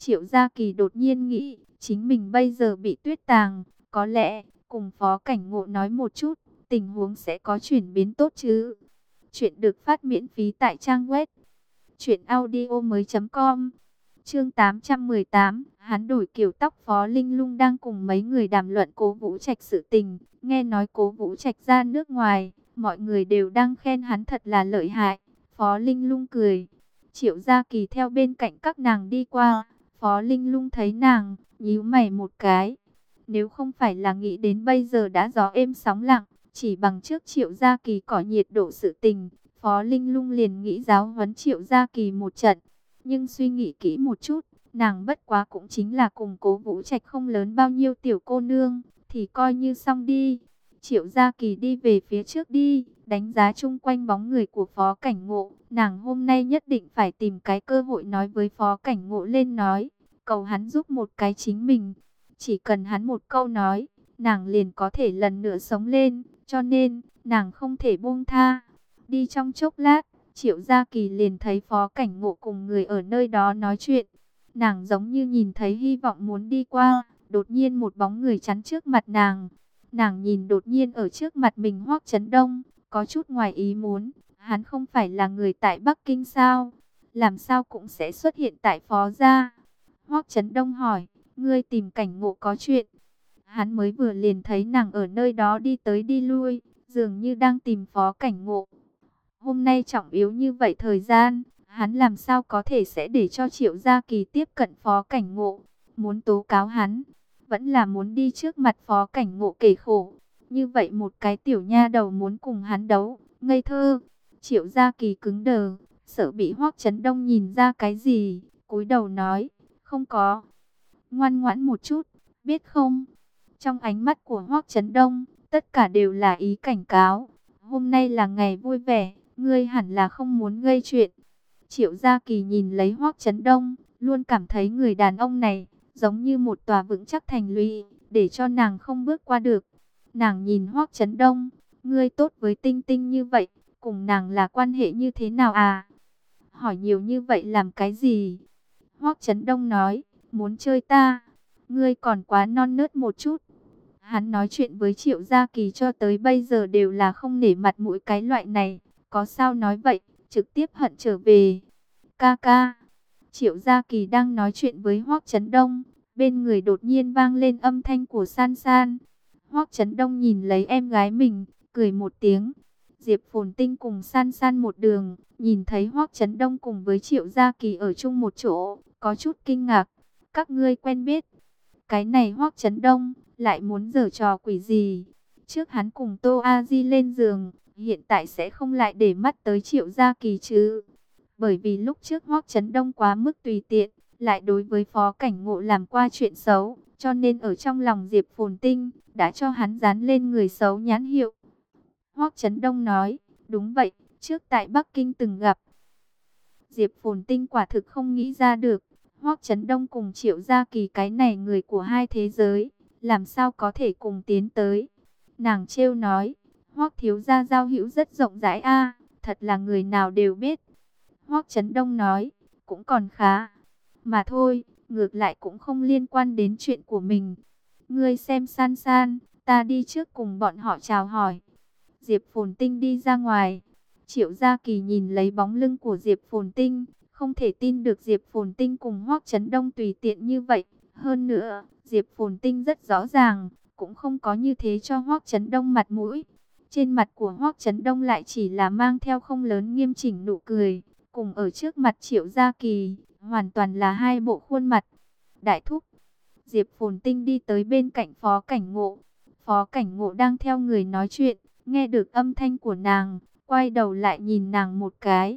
Triệu Gia Kỳ đột nhiên nghĩ, chính mình bây giờ bị tuyết tàng, có lẽ cùng Phó Cảnh Ngộ nói một chút, tình huống sẽ có chuyển biến tốt chứ. Chuyện được phát miễn phí tại trang web truyệnaudiomoi.com. Chương 818, hắn đổi kiểu tóc. Phó Linh Lung đang cùng mấy người đàm luận Cố Vũ Trạch sự tình, nghe nói Cố Vũ Trạch ra nước ngoài, mọi người đều đang khen hắn thật là lợi hại. Phó Linh Lung cười. Triệu Gia Kỳ theo bên cạnh các nàng đi qua, Phó Linh Lung thấy nàng, nhíu mày một cái. Nếu không phải là nghĩ đến bây giờ đã gió êm sóng lặng, chỉ bằng trước Triệu Gia Kỳ có nhiệt độ sự tình, Phó Linh Lung liền nghĩ giáo huấn Triệu Gia Kỳ một trận. Nhưng suy nghĩ kỹ một chút, nàng bất quá cũng chính là cùng Cố Vũ Trạch không lớn bao nhiêu tiểu cô nương, thì coi như xong đi. Triệu Gia Kỳ đi về phía trước đi, đánh giá chung quanh bóng người của Phó Cảnh Ngộ. Nàng hôm nay nhất định phải tìm cái cơ hội nói với Phó Cảnh Ngộ lên nói, cầu hắn giúp một cái chính mình. Chỉ cần hắn một câu nói, nàng liền có thể lần nữa sống lên, cho nên nàng không thể buông tha. Đi trong chốc lát, Triệu Gia Kỳ liền thấy Phó Cảnh Ngộ cùng người ở nơi đó nói chuyện. Nàng giống như nhìn thấy hy vọng muốn đi qua, đột nhiên một bóng người chắn trước mặt nàng. Nàng nhìn đột nhiên ở trước mặt mình Hoắc Chấn Đông, có chút ngoài ý muốn, hắn không phải là người tại Bắc Kinh sao? Làm sao cũng sẽ xuất hiện tại Phó gia? Hoắc Chấn Đông hỏi, ngươi tìm Cảnh Ngộ có chuyện? Hắn mới vừa liền thấy nàng ở nơi đó đi tới đi lui, dường như đang tìm Phó Cảnh Ngộ. Hôm nay trọng yếu như vậy thời gian, hắn làm sao có thể sẽ để cho Triệu Gia Kỳ tiếp cận Phó Cảnh Ngộ, muốn tố cáo hắn, vẫn là muốn đi trước mặt Phó Cảnh Ngộ kể khổ. Như vậy một cái tiểu nha đầu muốn cùng hắn đấu, ngây thơ. Triệu Gia Kỳ cứng đờ, sợ bị Hoắc Chấn Đông nhìn ra cái gì, cúi đầu nói, không có. Ngoan ngoãn một chút, biết không? Trong ánh mắt của Hoắc Chấn Đông, tất cả đều là ý cảnh cáo. Hôm nay là ngày vui vẻ, ngươi hẳn là không muốn gây chuyện. Triệu Gia Kỳ nhìn lấy Hoắc Chấn Đông, luôn cảm thấy người đàn ông này giống như một tòa vững chắc thành lũy, để cho nàng không bước qua được. Nàng nhìn Hoắc Chấn Đông, ngươi tốt với Tinh Tinh như vậy, cùng nàng là quan hệ như thế nào à? Hỏi nhiều như vậy làm cái gì? Hoắc Chấn Đông nói, muốn chơi ta, ngươi còn quá non nớt một chút. Hắn nói chuyện với Triệu Gia Kỳ cho tới bây giờ đều là không nể mặt mũi cái loại này. Có sao nói vậy, trực tiếp hận trở về. Ca ca. Triệu Gia Kỳ đang nói chuyện với Hoắc Chấn Đông. Bên người đột nhiên vang lên âm thanh của San San. Hoắc Chấn Đông nhìn lấy em gái mình, cười một tiếng. Diệp Phồn Tinh cùng San San một đường, nhìn thấy Hoắc Chấn Đông cùng với Triệu Gia Kỳ ở chung một chỗ, có chút kinh ngạc. Các ngươi quen biết. Cái này Hoắc Chấn Đông lại muốn giở trò quỷ gì? Trước hắn cùng Tô A Di lên giường, hiện tại sẽ không lại để mắt tới Triệu Gia Kỳ chứ? Bởi vì lúc trước Hoắc Chấn Đông quá mức tùy tiện, lại đối với Phó Cảnh Ngộ làm qua chuyện xấu, cho nên ở trong lòng Diệp Phồn Tinh đã cho hắn dán lên người xấu nhãn hiệu. Hoắc Chấn Đông nói, đúng vậy, trước tại Bắc Kinh từng gặp. Diệp Phồn Tinh quả thực không nghĩ ra được, Hoắc Chấn Đông cùng Triệu Gia Kỳ cái này người của hai thế giới, làm sao có thể cùng tiến tới. Nàng trêu nói, Hoắc thiếu gia giao hữu rất rộng rãi a, thật là người nào đều biết. Hoắc Chấn Đông nói, cũng còn khá, mà thôi, ngược lại cũng không liên quan đến chuyện của mình. Ngươi xem San San, ta đi trước cùng bọn họ chào hỏi. Diệp Phồn Tinh đi ra ngoài. Triệu Gia Kỳ nhìn lấy bóng lưng của Diệp Phồn Tinh, không thể tin được Diệp Phồn Tinh cùng Hoắc Chấn Đông tùy tiện như vậy. Hơn nữa, Diệp Phồn Tinh rất rõ ràng, cũng không có như thế cho Hoắc Chấn Đông mặt mũi. Trên mặt của Hoắc Chấn Đông lại chỉ là mang theo không lớn nghiêm chỉnh nụ cười, cùng ở trước mặt Triệu Gia Kỳ, hoàn toàn là hai bộ khuôn mặt. Đại thúc, Diệp Phồn Tinh đi tới bên cạnh Phó Cảnh Ngộ. Phó Cảnh Ngộ đang theo người nói chuyện, nghe được âm thanh của nàng, quay đầu lại nhìn nàng một cái.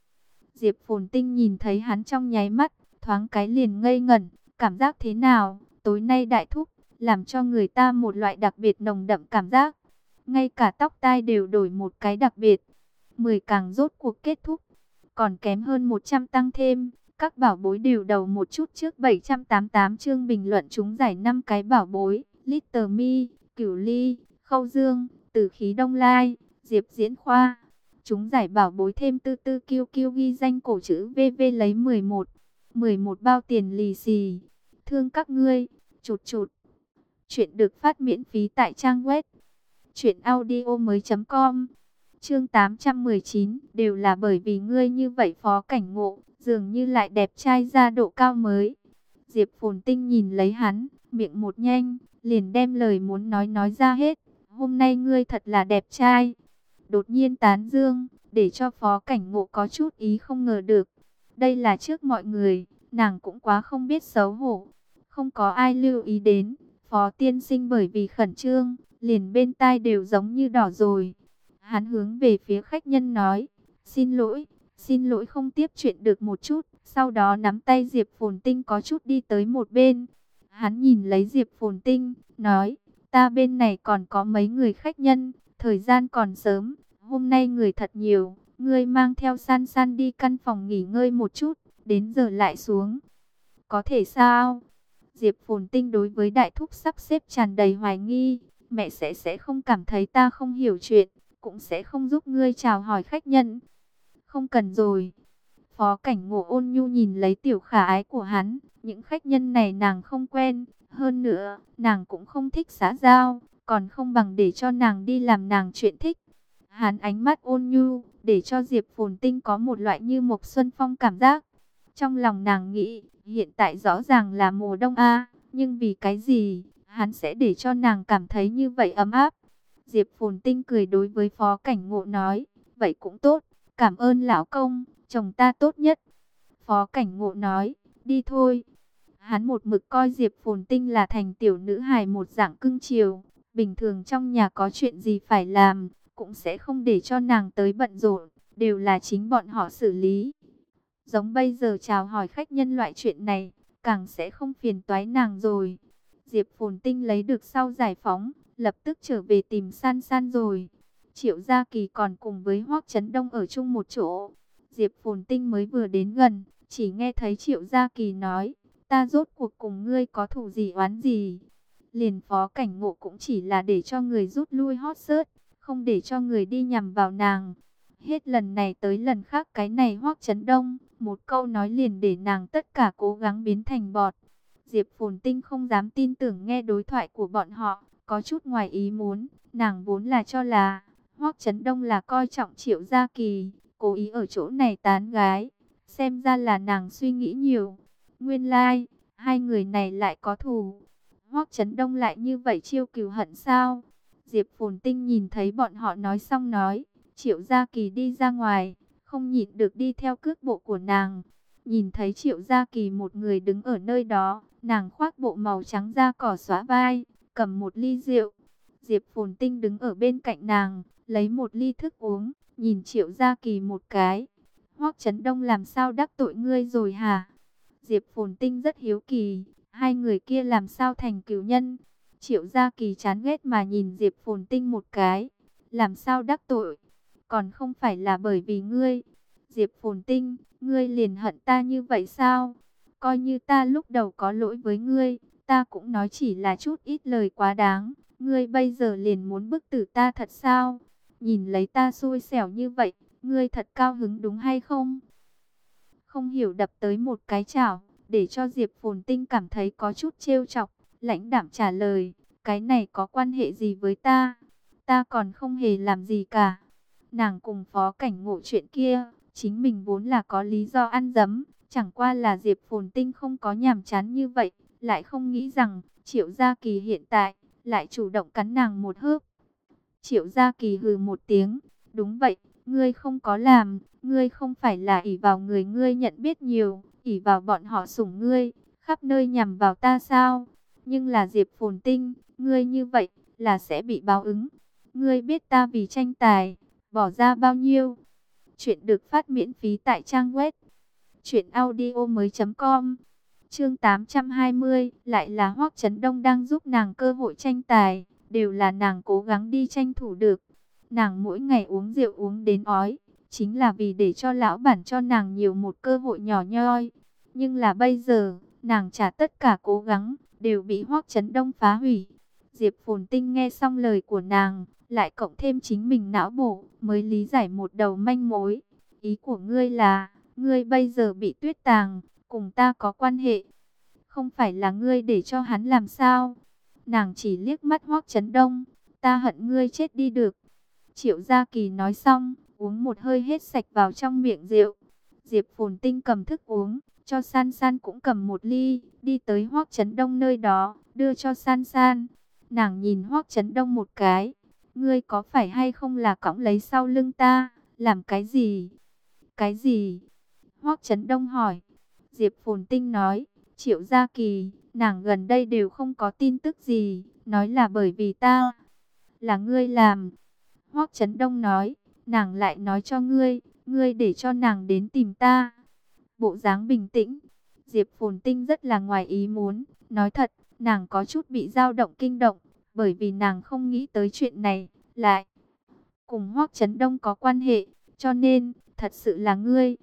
Diệp Phồn Tinh nhìn thấy hắn trong nháy mắt, thoáng cái liền ngây ngẩn, cảm giác thế nào? Tối nay đại thúc, làm cho người ta một loại đặc biệt nồng đậm cảm giác. Ngay cả tóc tai đều đổi một cái đặc biệt. 10 càng rốt cuộc kết thúc, còn kém hơn 100 tăng thêm. Các bảo bối đều đầu một chút trước 788 chương bình luận chúng giải 5 cái bảo bối. Little Mi, Cửu Ly, Khâu Dương, Tử Khí Đông Lai, Diệp Diễn Khoa. Chúng giải bảo bối thêm tư tư kiêu kiêu ghi danh cổ chữ VV lấy 11. 11 bao tiền lì xì. Thương các ngươi. Chụt chụt. Chuyện được phát miễn phí tại trang web truyệnaudiomoi.com. Chương 819, đều là bởi vì ngươi như vậy Phó Cảnh Ngộ, dường như lại đẹp trai ra độ cao mới. Diệp Phồn Tinh nhìn lấy hắn, miệng một nhanh, liền đem lời muốn nói ra hết. Hôm nay ngươi thật là đẹp trai. Đột nhiên tán dương, để cho Phó Cảnh Ngộ có chút ý không ngờ được. Đây là trước mọi người, nàng cũng quá không biết xấu hổ. Không có ai lưu ý đến, Phó tiên sinh bởi vì khẩn trương, liền bên tai đều giống như đỏ rồi. Hắn hướng về phía khách nhân nói, xin lỗi không tiếp chuyện được một chút. Sau đó nắm tay Diệp Phồn Tinh có chút đi tới một bên. Hắn nhìn lấy Diệp Phồn Tinh, nói, ta bên này còn có mấy người khách nhân, thời gian còn sớm, hôm nay người thật nhiều, ngươi mang theo San San đi căn phòng nghỉ ngơi một chút, đến giờ lại xuống. Có thể sao? Diệp Phồn Tinh đối với đại thúc sắp xếp tràn đầy hoài nghi, mẹ sẽ không cảm thấy ta không hiểu chuyện, cũng sẽ không giúp ngươi chào hỏi khách nhân. Không cần rồi. Phó Cảnh Ngộ ôn nhu nhìn lấy tiểu khả ái của hắn, những khách nhân này nàng không quen, hơn nữa, nàng cũng không thích xã giao, còn không bằng để cho nàng đi làm nàng chuyện thích. Hắn ánh mắt ôn nhu, để cho Diệp Phồn Tinh có một loại như Mộc Xuân Phong cảm giác. Trong lòng nàng nghĩ, hiện tại rõ ràng là mùa đông a, nhưng vì cái gì, hắn sẽ để cho nàng cảm thấy như vậy ấm áp. Diệp Phồn Tinh cười đối với Phó Cảnh Ngộ nói, vậy cũng tốt, cảm ơn lão công, chồng ta tốt nhất. Phó Cảnh Ngộ nói, đi thôi. Hắn một mực coi Diệp Phồn Tinh là thành tiểu nữ hài một dạng cưng chiều, bình thường trong nhà có chuyện gì phải làm, cũng sẽ không để cho nàng tới bận rộn, đều là chính bọn họ xử lý. Giống bây giờ chào hỏi khách nhân loại chuyện này, càng sẽ không phiền toái nàng rồi. Diệp Phồn Tinh lấy được sau giải phóng, lập tức trở về tìm San San rồi. Triệu Gia Kỳ còn cùng với Hoắc Chấn Đông ở chung một chỗ. Diệp Phồn Tinh mới vừa đến gần, chỉ nghe thấy Triệu Gia Kỳ nói, ta rốt cuộc cùng ngươi có thù gì oán gì. Liền Phó Cảnh Ngộ cũng chỉ là để cho người rút lui hot search, không để cho người đi nhằm vào nàng. Hết lần này tới lần khác cái này Hoắc Chấn Đông, một câu nói liền để nàng tất cả cố gắng biến thành bọt. Diệp Phồn Tinh không dám tin tưởng nghe đối thoại của bọn họ, có chút ngoài ý muốn, nàng vốn là cho là Hoắc Chấn Đông là coi trọng Triệu Gia Kỳ, cố ý ở chỗ này tán gái, xem ra là nàng suy nghĩ nhiều. Nguyên lai, hai người này lại có thù. Hoắc Chấn Đông lại như vậy chiêu cừu hận sao? Diệp Phồn Tinh nhìn thấy bọn họ nói xong nói, Triệu Gia Kỳ đi ra ngoài, không nhịn được đi theo cước bộ của nàng. Nhìn thấy Triệu Gia Kỳ một người đứng ở nơi đó, nàng khoác bộ màu trắng da cỏ xóa vai, cầm một ly rượu. Diệp Phồn Tinh đứng ở bên cạnh nàng, lấy một ly thức uống, nhìn Triệu Gia Kỳ một cái. Hoắc Chấn Đông làm sao đắc tội ngươi rồi hả? Diệp Phồn Tinh rất hiếu kỳ, hai người kia làm sao thành cừu nhân? Triệu Gia Kỳ chán ghét mà nhìn Diệp Phồn Tinh một cái. Làm sao đắc tội? Còn không phải là bởi vì ngươi. Diệp Phồn Tinh, ngươi liền hận ta như vậy sao? Coi như ta lúc đầu có lỗi với ngươi, ta cũng nói chỉ là chút ít lời quá đáng. Ngươi bây giờ liền muốn bức tử ta thật sao? Nhìn lấy ta xui xẻo như vậy, ngươi thật cao hứng đúng hay không? Không hiểu đập tới một cái chảo, để cho Diệp Phồn Tinh cảm thấy có chút trêu chọc. Lãnh đạm trả lời, cái này có quan hệ gì với ta? Ta còn không hề làm gì cả. Nàng cùng Phó Cảnh Ngộ chuyện kia, chính mình vốn là có lý do ăn dấm. Chẳng qua là Diệp Phồn Tinh không có nhàm chán như vậy, lại không nghĩ rằng Triệu Gia Kỳ hiện tại lại chủ động cắn nàng một hớp. Triệu Gia Kỳ hừ một tiếng, đúng vậy, ngươi không có làm, ngươi không phải là ỷ vào người ngươi nhận biết nhiều, ỷ vào bọn họ sủng ngươi, khắp nơi nhằm vào ta sao? Nhưng là Diệp Phồn Tinh, ngươi như vậy là sẽ bị báo ứng. Ngươi biết ta vì tranh tài bỏ ra bao nhiêu? Chuyện được phát miễn phí tại trang web truyệnaudiomoi.com. Chương 820, lại là Hoắc Chấn Đông đang giúp nàng cơ hội tranh tài, đều là nàng cố gắng đi tranh thủ được. Nàng mỗi ngày uống rượu uống đến ói, chính là vì để cho lão bản cho nàng nhiều một cơ hội nhỏ nhoi. Nhưng là bây giờ, nàng trả tất cả cố gắng, đều bị Hoắc Chấn Đông phá hủy. Diệp Phồn Tinh nghe xong lời của nàng, lại cộng thêm chính mình não bộ, mới lý giải một đầu manh mối. Ý của ngươi là, ngươi bây giờ bị Tuyết Tàng, cùng ta có quan hệ. Không phải là ngươi để cho hắn làm sao? Nàng chỉ liếc mắt Hoắc Chấn Đông, ta hận ngươi chết đi được. Triệu Gia Kỳ nói xong, uống một hơi hết sạch vào trong miệng rượu. Diệp Phồn Tinh cầm thức uống, cho San San cũng cầm một ly, đi tới Hoắc Chấn Đông nơi đó, đưa cho San San. Nàng nhìn Hoắc Chấn Đông một cái, ngươi có phải hay không là cõng lấy sau lưng ta, làm cái gì? Cái gì? Hoắc Chấn Đông hỏi. Diệp Phồn Tinh nói, Triệu Gia Kỳ, nàng gần đây đều không có tin tức gì, nói là bởi vì ta, là ngươi làm. Hoắc Chấn Đông nói, nàng lại nói cho ngươi, ngươi để cho nàng đến tìm ta. Bộ dáng bình tĩnh, Diệp Phồn Tinh rất là ngoài ý muốn, nói thật, nàng có chút bị dao động kinh động, bởi vì nàng không nghĩ tới chuyện này, lại cùng Hoắc Chấn Đông có quan hệ, cho nên, thật sự là ngươi.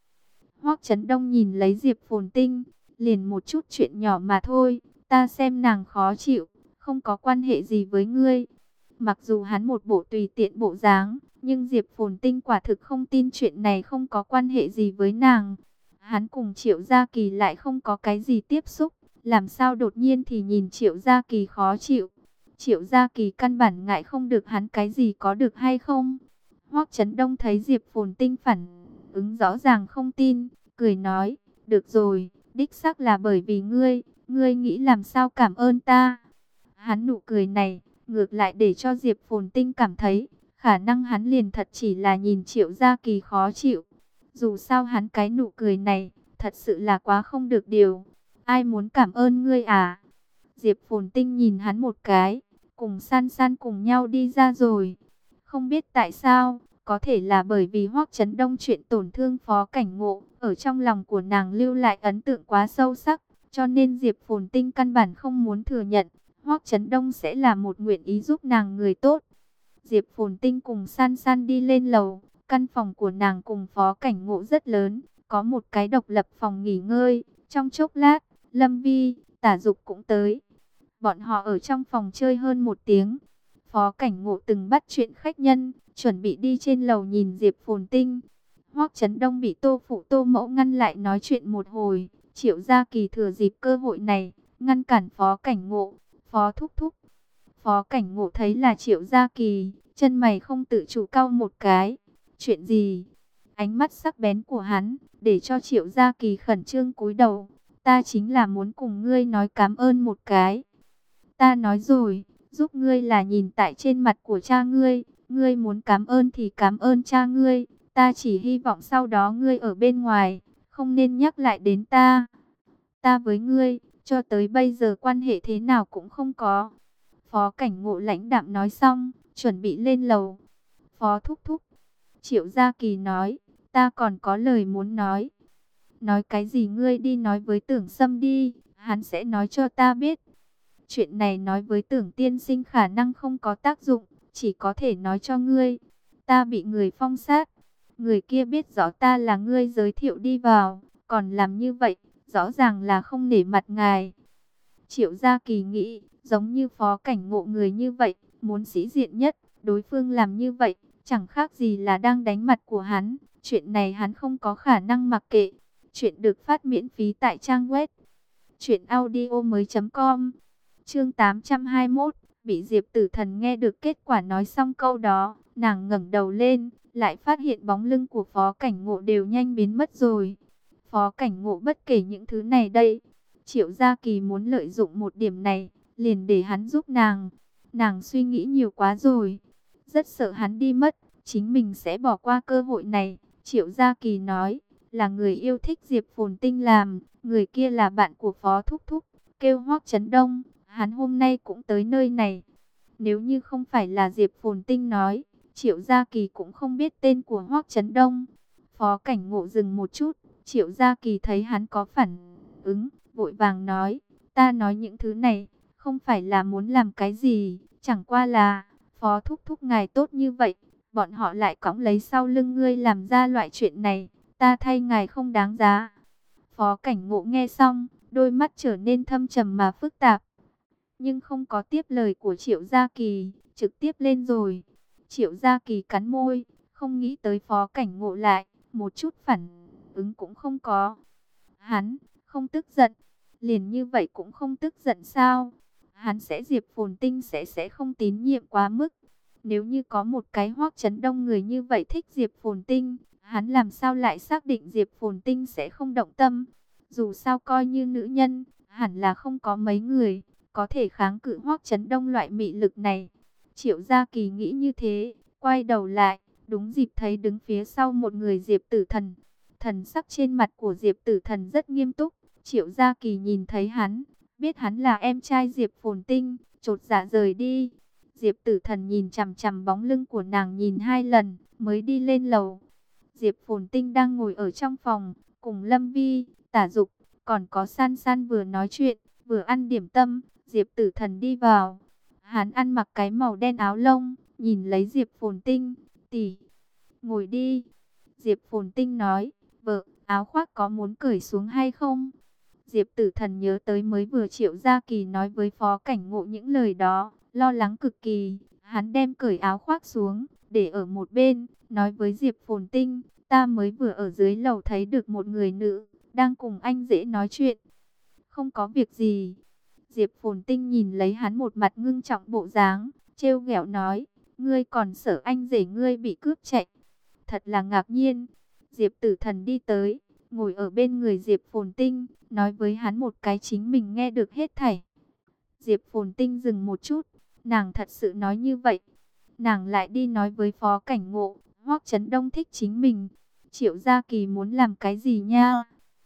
Hoắc Chấn Đông nhìn lấy Diệp Phồn Tinh, liền một chút chuyện nhỏ mà thôi, ta xem nàng khó chịu, không có quan hệ gì với ngươi. Mặc dù hắn một bộ tùy tiện bộ dáng, nhưng Diệp Phồn Tinh quả thực không tin chuyện này không có quan hệ gì với nàng. Hắn cùng Triệu Gia Kỳ lại không có cái gì tiếp xúc, làm sao đột nhiên thì nhìn Triệu Gia Kỳ khó chịu. Triệu Gia Kỳ căn bản ngại không được hắn cái gì có được hay không. Hoắc Chấn Đông thấy Diệp Phồn Tinh phản ứng rõ ràng không tin, cười nói, được rồi, đích xác là bởi vì ngươi nghĩ làm sao cảm ơn ta. Hắn nụ cười này, ngược lại để cho Diệp Phồn Tinh cảm thấy, khả năng hắn liền thật chỉ là nhìn Triệu Gia Kỳ khó chịu. Dù sao hắn cái nụ cười này, thật sự là quá không được điều. Ai muốn cảm ơn ngươi à? Diệp Phồn Tinh nhìn hắn một cái, cùng San San cùng nhau đi ra rồi. Không biết tại sao, có thể là bởi vì Hoắc Chấn Đông chuyện tổn thương Phó Cảnh Ngộ, ở trong lòng của nàng lưu lại ấn tượng quá sâu sắc, cho nên Diệp Phồn Tinh căn bản không muốn thừa nhận, Hoắc Chấn Đông sẽ là một nguyện ý giúp nàng người tốt. Diệp Phồn Tinh cùng San San đi lên lầu, căn phòng của nàng cùng Phó Cảnh Ngộ rất lớn, có một cái độc lập phòng nghỉ ngơi. Trong chốc lát, Lâm Vi, Tả Dục cũng tới. Bọn họ ở trong phòng chơi hơn một tiếng. Phó Cảnh Ngộ từng bắt chuyện khách nhân, chuẩn bị đi trên lầu nhìn Diệp Phồn Tinh. Hoắc Chấn Đông bị Tô Phụ Tô Mẫu ngăn lại nói chuyện một hồi. Triệu Gia Kỳ thừa dịp cơ hội này, ngăn cản Phó Cảnh Ngộ. Phó thúc thúc. Phó Cảnh Ngộ thấy là Triệu Gia Kỳ, chân mày không tự chủ cau một cái. Chuyện gì? Ánh mắt sắc bén của hắn, để cho Triệu Gia Kỳ khẩn trương cúi đầu. Ta chính là muốn cùng ngươi nói cảm ơn một cái. Ta nói rồi, giúp ngươi là nhìn tại trên mặt của cha ngươi. Ngươi muốn cảm ơn thì cảm ơn cha ngươi. Ta chỉ hy vọng sau đó ngươi ở bên ngoài, không nên nhắc lại đến ta. Ta với ngươi, cho tới bây giờ quan hệ thế nào cũng không có. Phó Cảnh Ngộ lãnh đạm nói xong, chuẩn bị lên lầu. Phó thúc thúc. Triệu Gia Kỳ nói, ta còn có lời muốn nói. Nói cái gì ngươi đi nói với Tưởng Sâm đi, hắn sẽ nói cho ta biết. Chuyện này nói với Tưởng tiên sinh khả năng không có tác dụng, chỉ có thể nói cho ngươi. Ta bị người phong sát, người kia biết rõ ta là ngươi giới thiệu đi vào, còn làm như vậy, rõ ràng là không nể mặt ngài. Triệu Gia Kỳ nghĩ, giống như Phó Cảnh Ngộ người như vậy, muốn sĩ diện nhất, đối phương làm như vậy, chẳng khác gì là đang đánh mặt của hắn. Chuyện này hắn không có khả năng mặc kệ. Chuyện được phát miễn phí tại trang web truyệnaudiomoi.com. Chương 821, bị Diệp Tử Thần nghe được kết quả nói xong câu đó, nàng ngẩng đầu lên, lại phát hiện bóng lưng của Phó Cảnh Ngộ đều nhanh biến mất rồi. Phó Cảnh Ngộ bất kể những thứ này đây, Triệu Gia Kỳ muốn lợi dụng một điểm này, liền để hắn giúp nàng. Nàng suy nghĩ nhiều quá rồi, rất sợ hắn đi mất, chính mình sẽ bỏ qua cơ hội này. Triệu Gia Kỳ nói, là người yêu thích Diệp Phồn Tinh làm, người kia là bạn của Phó Thúc Thúc, kêu Hoắc Chấn Đông, hắn hôm nay cũng tới nơi này. Nếu như không phải là Diệp Phồn Tinh nói, Triệu Gia Kỳ cũng không biết tên của Hoắc Chấn Đông. Phó Cảnh Ngộ dừng một chút, Triệu Gia Kỳ thấy hắn có phản ứng, vội vàng nói, ta nói những thứ này, không phải là muốn làm cái gì, chẳng qua là, Phó Thúc Thúc ngài tốt như vậy, bọn họ lại cõng lấy sau lưng ngươi làm ra loại chuyện này, ta thay ngài không đáng giá. Phó Cảnh Ngộ nghe xong, đôi mắt trở nên thâm trầm mà phức tạp, nhưng không có tiếp lời của Triệu Gia Kỳ, trực tiếp lên rồi. Triệu Gia Kỳ cắn môi, không nghĩ tới Phó Cảnh Ngộ lại, một chút phản ứng cũng không có. Hắn không tức giận, liền như vậy cũng không tức giận sao? Hắn sẽ Diệp Phồn Tinh sẽ không tín nhiệm quá mức. Nếu như có một cái Hoắc Chấn Đông người như vậy thích Diệp Phồn Tinh, hắn làm sao lại xác định Diệp Phồn Tinh sẽ không động tâm? Dù sao coi như nữ nhân, hẳn là không có mấy người có thể kháng cự Hoắc Chấn Đông loại mị lực này. Triệu Gia Kỳ nghĩ như thế, quay đầu lại, đúng dịp thấy đứng phía sau một người Diệp Tử Thần. Thần sắc trên mặt của Diệp Tử Thần rất nghiêm túc. Triệu Gia Kỳ nhìn thấy hắn, biết hắn là em trai Diệp Phồn Tinh, chột dạ rời đi. Diệp Tử Thần nhìn chằm chằm bóng lưng của nàng nhìn 2 lần, mới đi lên lầu. Diệp Phồn Tinh đang ngồi ở trong phòng, cùng Lâm Vi, Tả Dục, còn có San San vừa nói chuyện, vừa ăn điểm tâm. Diệp Tử Thần đi vào. Hắn ăn mặc cái màu đen áo lông, nhìn lấy Diệp Phồn Tinh, "Tỷ, ngồi đi." Diệp Phồn Tinh nói, "Vợ, áo khoác có muốn cởi xuống hay không?" Diệp Tử Thần nhớ tới mới vừa Triệu Gia Kỳ nói với Phó Cảnh Ngộ những lời đó, lo lắng cực kỳ. Hắn đem cởi áo khoác xuống, để ở một bên, nói với Diệp Phồn Tinh, "Ta mới vừa ở dưới lầu thấy được một người nữ, đang cùng anh dễ nói chuyện." "Không có việc gì." Diệp Phồn Tinh nhìn lấy hắn một mặt ngưng trọng bộ dáng, trêu ghẹo nói, "Ngươi còn sợ anh rể ngươi bị cướp chạy?" Thật là ngạc nhiên. Diệp Tử Thần đi tới, ngồi ở bên người Diệp Phồn Tinh, nói với hắn một cái chính mình nghe được hết thảy. Diệp Phồn Tinh dừng một chút, nàng thật sự nói như vậy. Nàng lại đi nói với Phó Cảnh Ngộ, Hoắc Chấn Đông thích chính mình. Triệu Gia Kỳ muốn làm cái gì nha?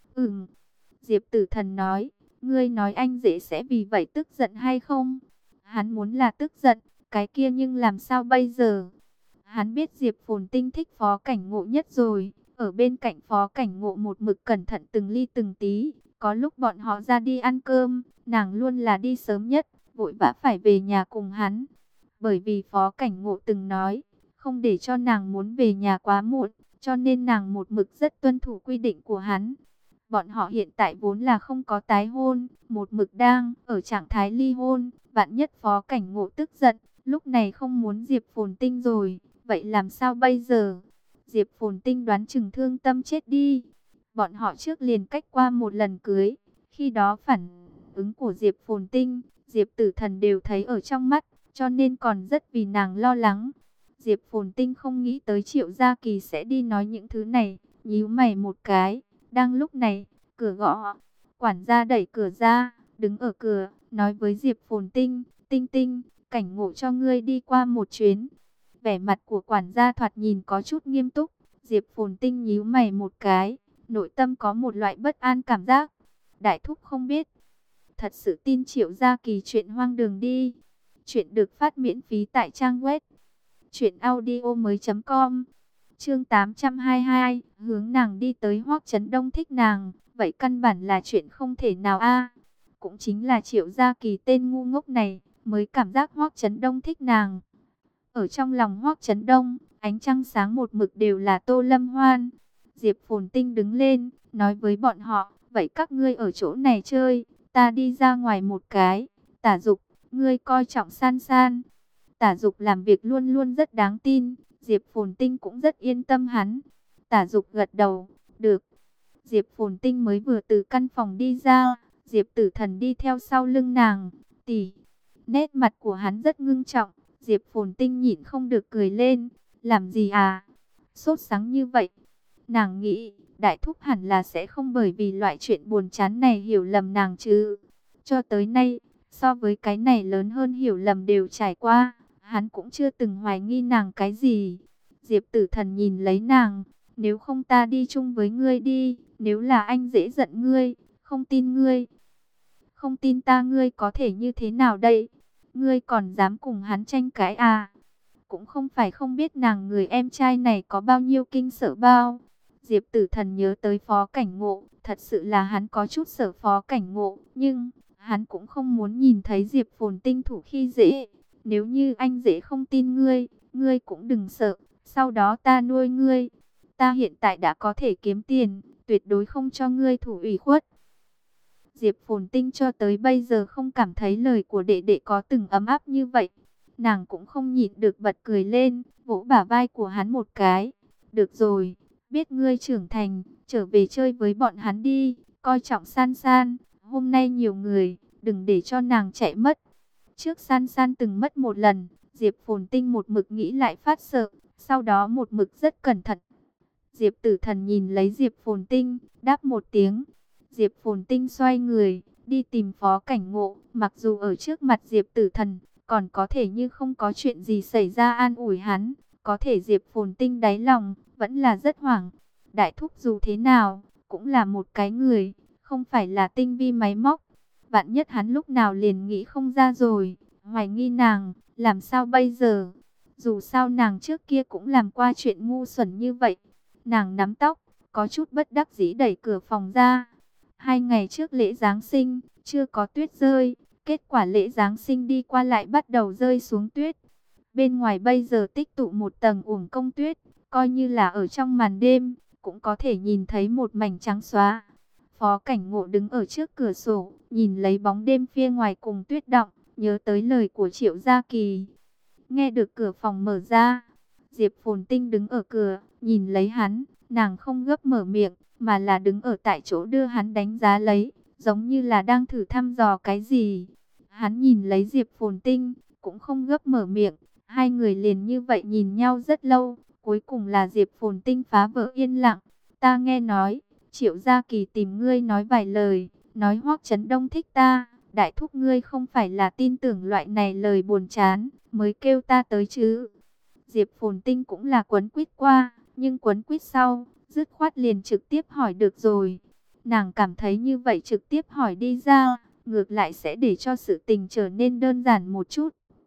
Diệp Tử Thần nói, ngươi nói anh dễ sẽ vì vậy tức giận hay không? Hắn muốn là tức giận, cái kia nhưng làm sao bây giờ? Hắn biết Diệp Phồn Tinh thích Phó Cảnh Ngộ nhất rồi. Ở bên cạnh Phó Cảnh Ngộ một mực cẩn thận từng ly từng tí. Có lúc bọn họ ra đi ăn cơm, nàng luôn là đi sớm nhất, vội vã phải về nhà cùng hắn. Bởi vì Phó Cảnh Ngộ từng nói, không để cho nàng muốn về nhà quá muộn, cho nên nàng một mực rất tuân thủ quy định của hắn. Bọn họ hiện tại vốn là không có tái hôn, một mực đang ở trạng thái ly hôn. Vạn nhất Phó Cảnh Ngộ tức giận, lúc này không muốn Diệp Phồn Tinh rồi, vậy làm sao bây giờ? Diệp Phồn Tinh đoán chừng thương tâm chết đi. Bọn họ trước liền cách qua một lần cưới, khi đó phản ứng của Diệp Phồn Tinh, Diệp Tử Thần đều thấy ở trong mắt, cho nên còn rất vì nàng lo lắng. Diệp Phồn Tinh không nghĩ tới Triệu Gia Kỳ sẽ đi nói những thứ này, nhíu mày một cái. Đang lúc này, cửa gõ, quản gia đẩy cửa ra, đứng ở cửa, nói với Diệp Phồn Tinh, "Tinh Tinh, Cảnh Ngộ cho ngươi đi qua một chuyến." Vẻ mặt của quản gia thoạt nhìn có chút nghiêm túc. Diệp Phồn Tinh nhíu mày một cái, nội tâm có một loại bất an cảm giác. Đại thúc không biết, thật sự tin Triệu Gia Kỳ chuyện hoang đường đi. Chuyện được phát miễn phí tại trang web truyệnaudiomoi.com. Chương 822, hướng nàng đi tới Hoắc Chấn Đông thích nàng, vậy căn bản là chuyện không thể nào a. Cũng chính là Triệu Gia Kỳ tên ngu ngốc này mới cảm giác Hoắc Chấn Đông thích nàng. Ở trong lòng Hoắc Chấn Đông, ánh trăng sáng một mực đều là Tô Lâm Hoan. Diệp Phồn Tinh đứng lên, nói với bọn họ, "Vậy các ngươi ở chỗ này chơi, ta đi ra ngoài một cái." Tả Dục, "Ngươi coi trọng San San." Tả Dục làm việc luôn luôn rất đáng tin, Diệp Phồn Tinh cũng rất yên tâm hắn. Tả Dục gật đầu, "Được." Diệp Phồn Tinh mới vừa từ căn phòng đi ra, Diệp Tử Thần đi theo sau lưng nàng, "Tỷ." Nét mặt của hắn rất ngưng trọng. Diệp Phồn Tinh nhịn không được cười lên, "Làm gì à? Sốt sắng như vậy." Nàng nghĩ, đại thúc hẳn là sẽ không bởi vì loại chuyện buồn chán này hiểu lầm nàng chứ. Cho tới nay, so với cái này lớn hơn hiểu lầm đều trải qua, hắn cũng chưa từng hoài nghi nàng cái gì. Diệp Tử Thần nhìn lấy nàng, "Nếu không ta đi chung với ngươi đi, nếu là anh dễ giận ngươi, không tin ngươi. Không tin ta ngươi có thể như thế nào đây? Ngươi còn dám cùng hắn tranh cãi à?" Cũng không phải không biết nàng người em trai này có bao nhiêu kinh sợ bao. Diệp Tử Thần nhớ tới Phó Cảnh Ngộ, thật sự là hắn có chút sợ Phó Cảnh Ngộ, nhưng hắn cũng không muốn nhìn thấy Diệp Phồn Tinh thủ khi dễ. "Nếu như anh dễ không tin ngươi, ngươi cũng đừng sợ, sau đó ta nuôi ngươi. Ta hiện tại đã có thể kiếm tiền, tuyệt đối không cho ngươi thủ ủy khuất." Diệp Phồn Tinh cho tới bây giờ không cảm thấy lời của đệ đệ có từng ấm áp như vậy. Nàng cũng không nhịn được bật cười lên, vỗ bả vai của hắn một cái. "Được rồi, biết ngươi trưởng thành, trở về chơi với bọn hắn đi, coi trọng San San, hôm nay nhiều người, đừng để cho nàng chạy mất. Trước San San từng mất một lần, Diệp Phồn Tinh một mực nghĩ lại phát sợ, sau đó một mực rất cẩn thận. Diệp Tử Thần nhìn lấy Diệp Phồn Tinh, đáp một tiếng. Diệp Phồn Tinh xoay người, đi tìm Phó Cảnh Ngộ, mặc dù ở trước mặt Diệp Tử Thần, còn có thể như không có chuyện gì xảy ra an ủi hắn, có thể Diệp Phồn Tinh đáy lòng, vẫn là rất hoảng. Đại thúc dù thế nào, cũng là một cái người, không phải là tinh vi máy móc. Vạn nhất hắn lúc nào liền nghĩ không ra rồi, hoài nghi nàng, làm sao bây giờ? Dù sao nàng trước kia cũng làm qua chuyện ngu xuẩn như vậy. Nàng nắm tóc, có chút bất đắc dĩ đẩy cửa phòng ra. 2 ngày trước lễ Giáng sinh, chưa có tuyết rơi. Kết quả lễ Giáng sinh đi qua lại bắt đầu rơi xuống tuyết. Bên ngoài bây giờ tích tụ một tầng uổng công tuyết, coi như là ở trong màn đêm, cũng có thể nhìn thấy một mảnh trắng xóa. Phó Cảnh Ngộ đứng ở trước cửa sổ, nhìn lấy bóng đêm phía ngoài cùng tuyết đọng, nhớ tới lời của Triệu Gia Kỳ. Nghe được cửa phòng mở ra, Diệp Phồn Tinh đứng ở cửa, nhìn lấy hắn, nàng không gấp mở miệng, mà là đứng ở tại chỗ đưa hắn đánh giá lấy, giống như là đang thử thăm dò cái gì. Hắn nhìn lấy Diệp Phồn Tinh, cũng không gấp mở miệng, hai người liền như vậy nhìn nhau rất lâu, cuối cùng là Diệp Phồn Tinh phá vỡ yên lặng. Ta nghe nói, Triệu Gia Kỳ tìm ngươi nói vài lời, nói Hoắc Chấn Đông thích ta, đại thúc ngươi không phải là tin tưởng loại này lời buồn chán, mới kêu ta tới chứ. Diệp Phồn Tinh cũng là quấn quýt qua, nhưng quấn quýt sau, dứt khoát liền trực tiếp hỏi được rồi. Nàng cảm thấy như vậy trực tiếp hỏi đi ra, ngược lại sẽ để cho sự tình trở nên đơn giản một chút.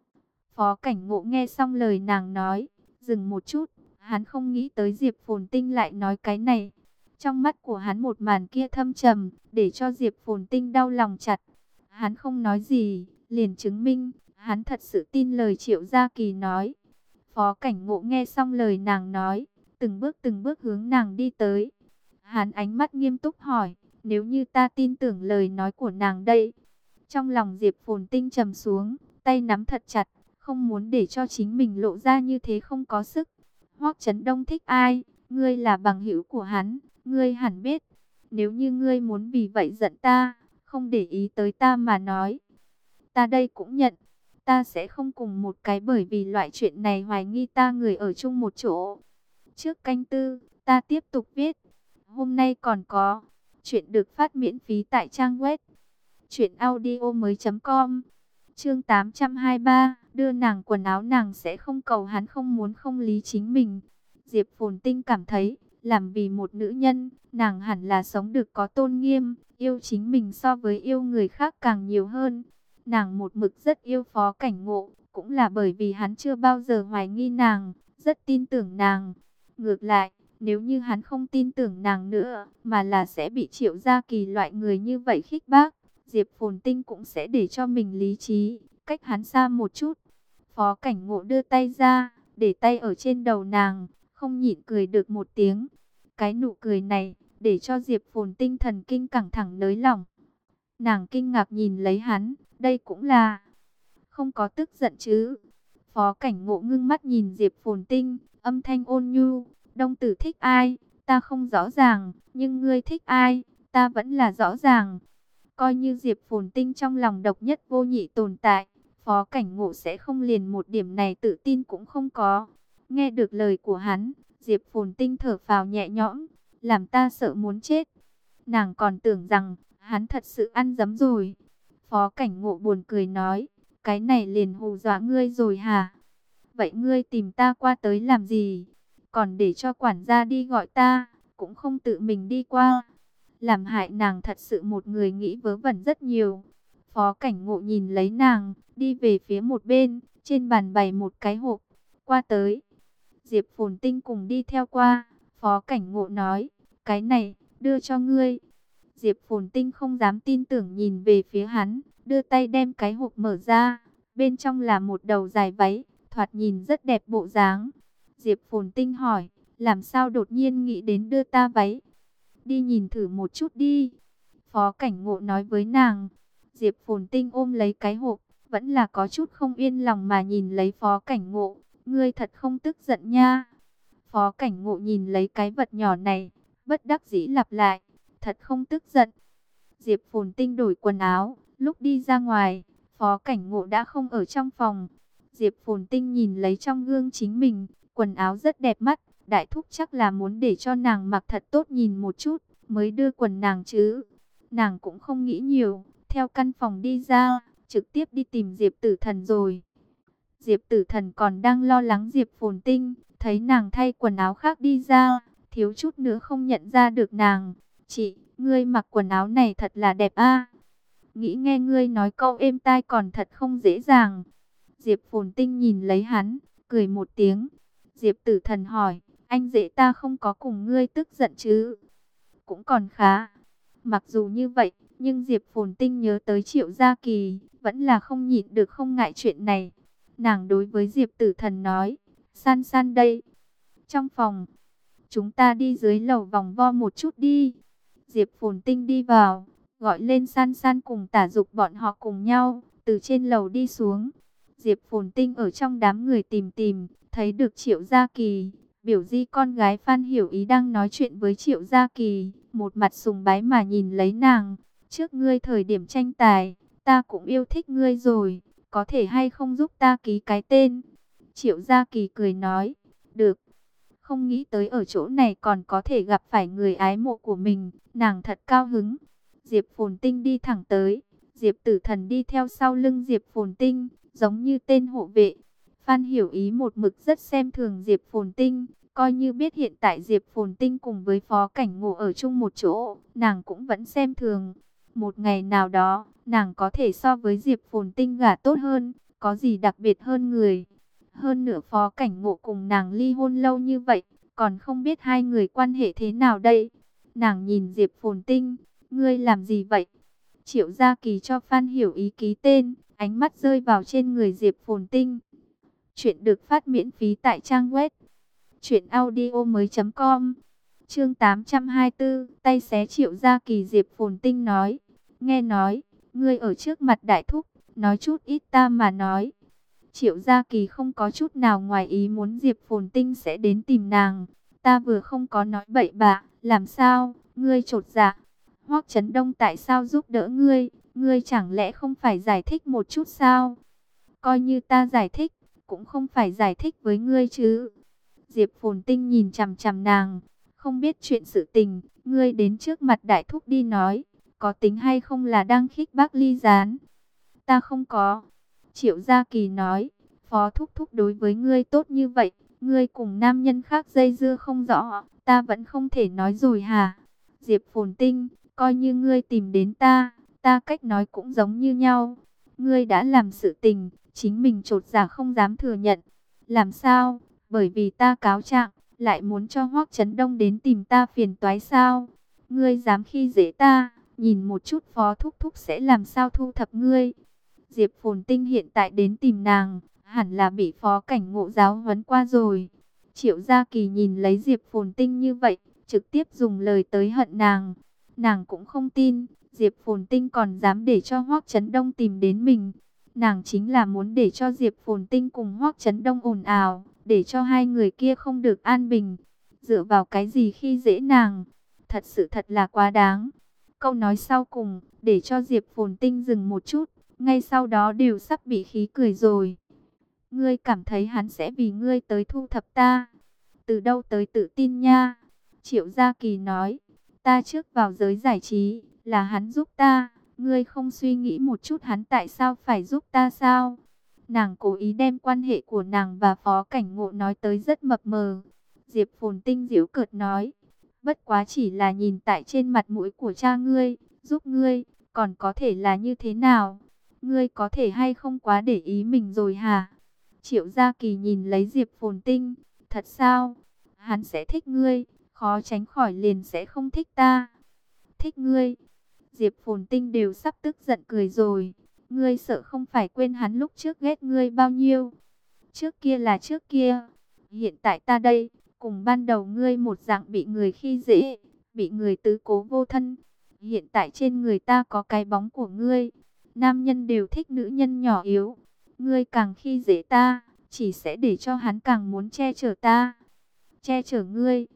Phó Cảnh Ngộ nghe xong lời nàng nói, dừng một chút, hắn không nghĩ tới Diệp Phồn Tinh lại nói cái này. Trong mắt của hắn một màn kia thâm trầm, để cho Diệp Phồn Tinh đau lòng chặt. Hắn không nói gì, liền chứng minh, hắn thật sự tin lời Triệu Gia Kỳ nói. Phó Cảnh Ngộ nghe xong lời nàng nói, từng bước hướng nàng đi tới. Hắn ánh mắt nghiêm túc hỏi, nếu như ta tin tưởng lời nói của nàng đây. Trong lòng Diệp Phồn Tinh trầm xuống, tay nắm thật chặt, không muốn để cho chính mình lộ ra như thế không có sức. Hoắc Chấn Đông thích ai, ngươi là bằng hữu của hắn, ngươi hẳn biết. Nếu như ngươi muốn vì vậy giận ta, không để ý tới ta mà nói, ta đây cũng nhận. Ta sẽ không cùng một cái bởi vì loại chuyện này hoài nghi ta người ở chung một chỗ. Trước canh tư, ta tiếp tục viết. Hôm nay còn có chuyện được phát miễn phí tại trang web truyệnaudiomoi.com. Chương 823, đưa nàng quần áo nàng sẽ không cầu hắn không muốn không lý chính mình. Diệp Phồn Tinh cảm thấy, làm vì một nữ nhân, nàng hẳn là sống được có tôn nghiêm, yêu chính mình so với yêu người khác càng nhiều hơn. Nàng một mực rất yêu Phó Cảnh Ngộ, cũng là bởi vì hắn chưa bao giờ hoài nghi nàng, rất tin tưởng nàng. Ngược lại, nếu như hắn không tin tưởng nàng nữa, mà là sẽ bị Triệu Gia Kỳ loại người như vậy khích bác, Diệp Phồn Tinh cũng sẽ để cho mình lý trí, cách hắn xa một chút. Phó Cảnh Ngộ đưa tay ra, để tay ở trên đầu nàng, không nhịn cười được một tiếng. Cái nụ cười này, để cho Diệp Phồn Tinh thần kinh căng thẳng nới lỏng. Nàng kinh ngạc nhìn lấy hắn, đây cũng là không có tức giận chứ. Phó Cảnh Ngộ ngưng mắt nhìn Diệp Phồn Tinh, âm thanh ôn nhu, Đông tử thích ai, ta không rõ ràng, nhưng ngươi thích ai, ta vẫn là rõ ràng. Coi như Diệp Phồn Tinh trong lòng độc nhất vô nhị tồn tại, Phó Cảnh Ngộ sẽ không liền một điểm này tự tin cũng không có. Nghe được lời của hắn, Diệp Phồn Tinh thở phào nhẹ nhõm, làm ta sợ muốn chết. Nàng còn tưởng rằng, hắn thật sự ăn dấm rồi. Phó Cảnh Ngộ buồn cười nói, cái này liền hù dọa ngươi rồi hả? Vậy ngươi tìm ta qua tới làm gì? Còn để cho quản gia đi gọi ta, cũng không tự mình đi qua. Làm hại nàng thật sự một người nghĩ vớ vẩn rất nhiều. Phó Cảnh Ngộ nhìn lấy nàng, đi về phía một bên, trên bàn bày một cái hộp. Qua tới, Diệp Phồn Tinh cùng đi theo qua. Phó Cảnh Ngộ nói, cái này, đưa cho ngươi. Diệp Phồn Tinh không dám tin tưởng nhìn về phía hắn, đưa tay đem cái hộp mở ra. Bên trong là một đầu dài váy, thoạt nhìn rất đẹp bộ dáng. Diệp Phồn Tinh hỏi, làm sao đột nhiên nghĩ đến đưa ta váy? Đi nhìn thử một chút đi. Phó Cảnh Ngộ nói với nàng. Diệp Phồn Tinh ôm lấy cái hộp, vẫn là có chút không yên lòng mà nhìn lấy Phó Cảnh Ngộ. Ngươi thật không tức giận nha. Phó Cảnh Ngộ nhìn lấy cái vật nhỏ này, bất đắc dĩ lặp lại. Thật không tức giận. Diệp Phồn Tinh đổi quần áo, lúc đi ra ngoài, Phó Cảnh Ngộ đã không ở trong phòng. Diệp Phồn Tinh nhìn lấy trong gương chính mình, quần áo rất đẹp mắt, đại thúc chắc là muốn để cho nàng mặc thật tốt nhìn một chút, mới đưa quần nàng chứ. Nàng cũng không nghĩ nhiều, theo căn phòng đi ra, trực tiếp đi tìm Diệp Tử Thần rồi. Diệp Tử Thần còn đang lo lắng Diệp Phồn Tinh, thấy nàng thay quần áo khác đi ra, thiếu chút nữa không nhận ra được nàng. Chị, ngươi mặc quần áo này thật là đẹp a. Nghĩ nghe ngươi nói câu êm tai còn thật không dễ dàng. Diệp Phồn Tinh nhìn lấy hắn, cười một tiếng. Diệp Tử Thần hỏi, anh dễ ta không có cùng ngươi tức giận chứ? Cũng còn khá. Mặc dù như vậy, nhưng Diệp Phồn Tinh nhớ tới Triệu Gia Kỳ, vẫn là không nhịn được không ngại chuyện này. Nàng đối với Diệp Tử Thần nói, San San đây. Trong phòng, chúng ta đi dưới lầu vòng vo một chút đi. Diệp Phồn Tinh đi vào, gọi lên San San cùng Tả Dục bọn họ cùng nhau, từ trên lầu đi xuống. Diệp Phồn Tinh ở trong đám người tìm, thấy được Triệu Gia Kỳ, biểu di con gái Phan Hiểu Ý đang nói chuyện với Triệu Gia Kỳ, một mặt sùng bái mà nhìn lấy nàng. Trước ngươi thời điểm tranh tài, ta cũng yêu thích ngươi rồi, có thể hay không giúp ta ký cái tên? Triệu Gia Kỳ cười nói, được. Không nghĩ tới ở chỗ này còn có thể gặp phải người ái mộ của mình, nàng thật cao hứng. Diệp Phồn Tinh đi thẳng tới, Diệp Tử Thần đi theo sau lưng Diệp Phồn Tinh, giống như tên hộ vệ. Phan Hiểu Ý một mực rất xem thường Diệp Phồn Tinh, coi như biết hiện tại Diệp Phồn Tinh cùng với Phó Cảnh Ngộ ở chung một chỗ, nàng cũng vẫn xem thường. Một ngày nào đó, nàng có thể so với Diệp Phồn Tinh gả tốt hơn, có gì đặc biệt hơn người. Hơn nữa Phó Cảnh Ngộ cùng nàng ly hôn lâu như vậy, còn không biết hai người quan hệ thế nào đây. Nàng nhìn Diệp Phồn Tinh, ngươi làm gì vậy? Triệu Gia Kỳ cho Phan Hiểu Ý ký tên, ánh mắt rơi vào trên người Diệp Phồn Tinh. Chuyện được phát miễn phí tại trang web truyệnaudiomoi.com. Chương 824, tay xé Triệu Gia Kỳ. Diệp Phồn Tinh nói, nghe nói, ngươi ở trước mặt đại thúc, nói chút ít ta mà nói. Triệu Gia Kỳ không có chút nào ngoài ý muốn Diệp Phồn Tinh sẽ đến tìm nàng. Ta vừa không có nói bậy bạ, làm sao, ngươi chột dạ. Hoắc Chấn Đông tại sao giúp đỡ ngươi, ngươi chẳng lẽ không phải giải thích một chút sao? Coi như ta giải thích, cũng không phải giải thích với ngươi chứ. Diệp Phồn Tinh nhìn chằm chằm nàng, không biết chuyện sự tình, ngươi đến trước mặt đại thúc đi nói, có tính hay không là đang khích bác Ly Gián? Ta không có. Triệu Gia Kỳ nói, Phó thúc thúc đối với ngươi tốt như vậy, ngươi cùng nam nhân khác dây dưa không rõ, ta vẫn không thể nói rồi hả? Diệp Phồn Tinh, coi như ngươi tìm đến ta, ta cách nói cũng giống như nhau. Ngươi đã làm sự tình, chính mình chột dạ không dám thừa nhận. Làm sao? Bởi vì ta cáo trạng, lại muốn cho Hoắc Chấn Đông đến tìm ta phiền toái sao? Ngươi dám khi dễ ta, nhìn một chút Phó thúc thúc sẽ làm sao thu thập ngươi. Diệp Phồn Tinh hiện tại đến tìm nàng, hẳn là bị Phó Cảnh Ngộ giáo huấn qua rồi. Triệu Gia Kỳ nhìn lấy Diệp Phồn Tinh như vậy, trực tiếp dùng lời tới hận nàng. Nàng cũng không tin, Diệp Phồn Tinh còn dám để cho Hoắc Chấn Đông tìm đến mình. Nàng chính là muốn để cho Diệp Phồn Tinh cùng Hoắc Chấn Đông ồn ào, để cho hai người kia không được an bình. Dựa vào cái gì khi dễ nàng? Thật sự thật là quá đáng. Câu nói sau cùng, để cho Diệp Phồn Tinh dừng một chút, ngay sau đó đều sắp bị khí cười rồi. Ngươi cảm thấy hắn sẽ vì ngươi tới thu thập ta? Từ đâu tới tự tin nha? Triệu Gia Kỳ nói, ta trước vào giới giải trí, là hắn giúp ta. Ngươi không suy nghĩ một chút hắn tại sao phải giúp ta sao? Nàng cố ý đem quan hệ của nàng và Phó Cảnh Ngộ nói tới rất mập mờ. Diệp Phồn Tinh giễu cợt nói, bất quá chỉ là nhìn tại trên mặt mũi của cha ngươi, giúp ngươi, còn có thể là như thế nào? Ngươi có thể hay không quá để ý mình rồi hả? Triệu Gia Kỳ nhìn lấy Diệp Phồn Tinh, thật sao? Hắn sẽ thích ngươi, khó tránh khỏi liền sẽ không thích ta. Thích ngươi? Diệp Phồn Tinh đều sắp tức giận cười rồi. Ngươi sợ không phải quên hắn lúc trước ghét ngươi bao nhiêu? Trước kia là trước kia, hiện tại ta đây, cùng ban đầu ngươi một dạng bị người khi dễ, bị người tứ cố vô thân. Hiện tại trên người ta có cái bóng của ngươi. Nam nhân đều thích nữ nhân nhỏ yếu. Ngươi càng khi dễ ta, chỉ sẽ để cho hắn càng muốn che chở ta. Che chở ngươi.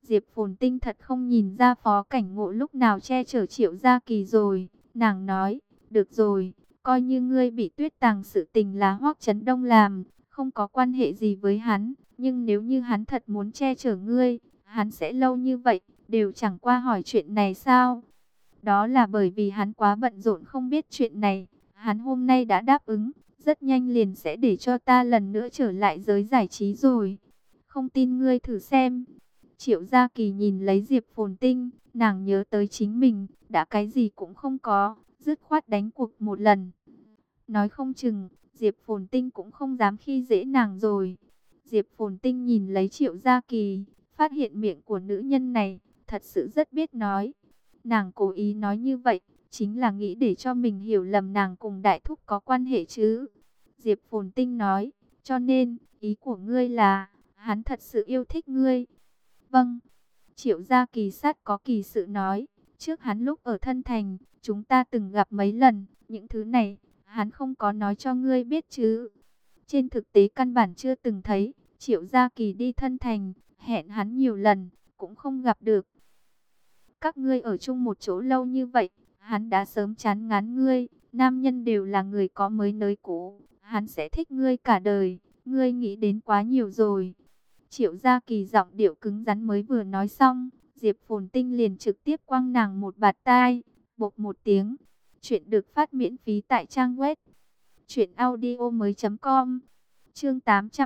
Diệp Phồn Tinh thật không nhìn ra Phó Cảnh Ngộ lúc nào che chở Triệu Gia Kỳ rồi. Nàng nói, được rồi, coi như ngươi bị Tuyết Tàng sự tình là Hoắc Chấn Đông làm, không có quan hệ gì với hắn. Nhưng nếu như hắn thật muốn che chở ngươi, hắn sẽ lâu như vậy, đều chẳng qua hỏi chuyện này sao? Đó là bởi vì hắn quá bận rộn không biết chuyện này. Hắn hôm nay đã đáp ứng, rất nhanh liền sẽ để cho ta lần nữa trở lại giới giải trí rồi. Không tin ngươi thử xem. Triệu Gia Kỳ nhìn lấy Diệp Phồn Tinh, nàng nhớ tới chính mình, đã cái gì cũng không có, dứt khoát đánh cuộc một lần. Nói không chừng, Diệp Phồn Tinh cũng không dám khi dễ nàng rồi. Diệp Phồn Tinh nhìn lấy Triệu Gia Kỳ, phát hiện miệng của nữ nhân này, thật sự rất biết nói. Nàng cố ý nói như vậy, chính là nghĩ để cho mình hiểu lầm nàng cùng Đại Thúc có quan hệ chứ. Diệp Phồn Tinh nói, cho nên, ý của ngươi là, hắn thật sự yêu thích ngươi. Vâng, Triệu Gia Kỳ sát có kỳ sự nói, trước hắn lúc ở Thân Thành, chúng ta từng gặp mấy lần, những thứ này, hắn không có nói cho ngươi biết chứ. Trên thực tế căn bản chưa từng thấy, Triệu Gia Kỳ đi Thân Thành, hẹn hắn nhiều lần, cũng không gặp được. Các ngươi ở chung một chỗ lâu như vậy, hắn đã sớm chán ngán ngươi, nam nhân đều là người có mới nới cũ, hắn sẽ thích ngươi cả đời, ngươi nghĩ đến quá nhiều rồi. Triệu Gia Kỳ giọng điệu cứng rắn mới vừa nói xong, Diệp Phồn Tinh liền trực tiếp quăng nàng một bạt tai, bộp một tiếng. Chuyện được phát miễn phí tại trang web truyệnaudiomoi.com. Chương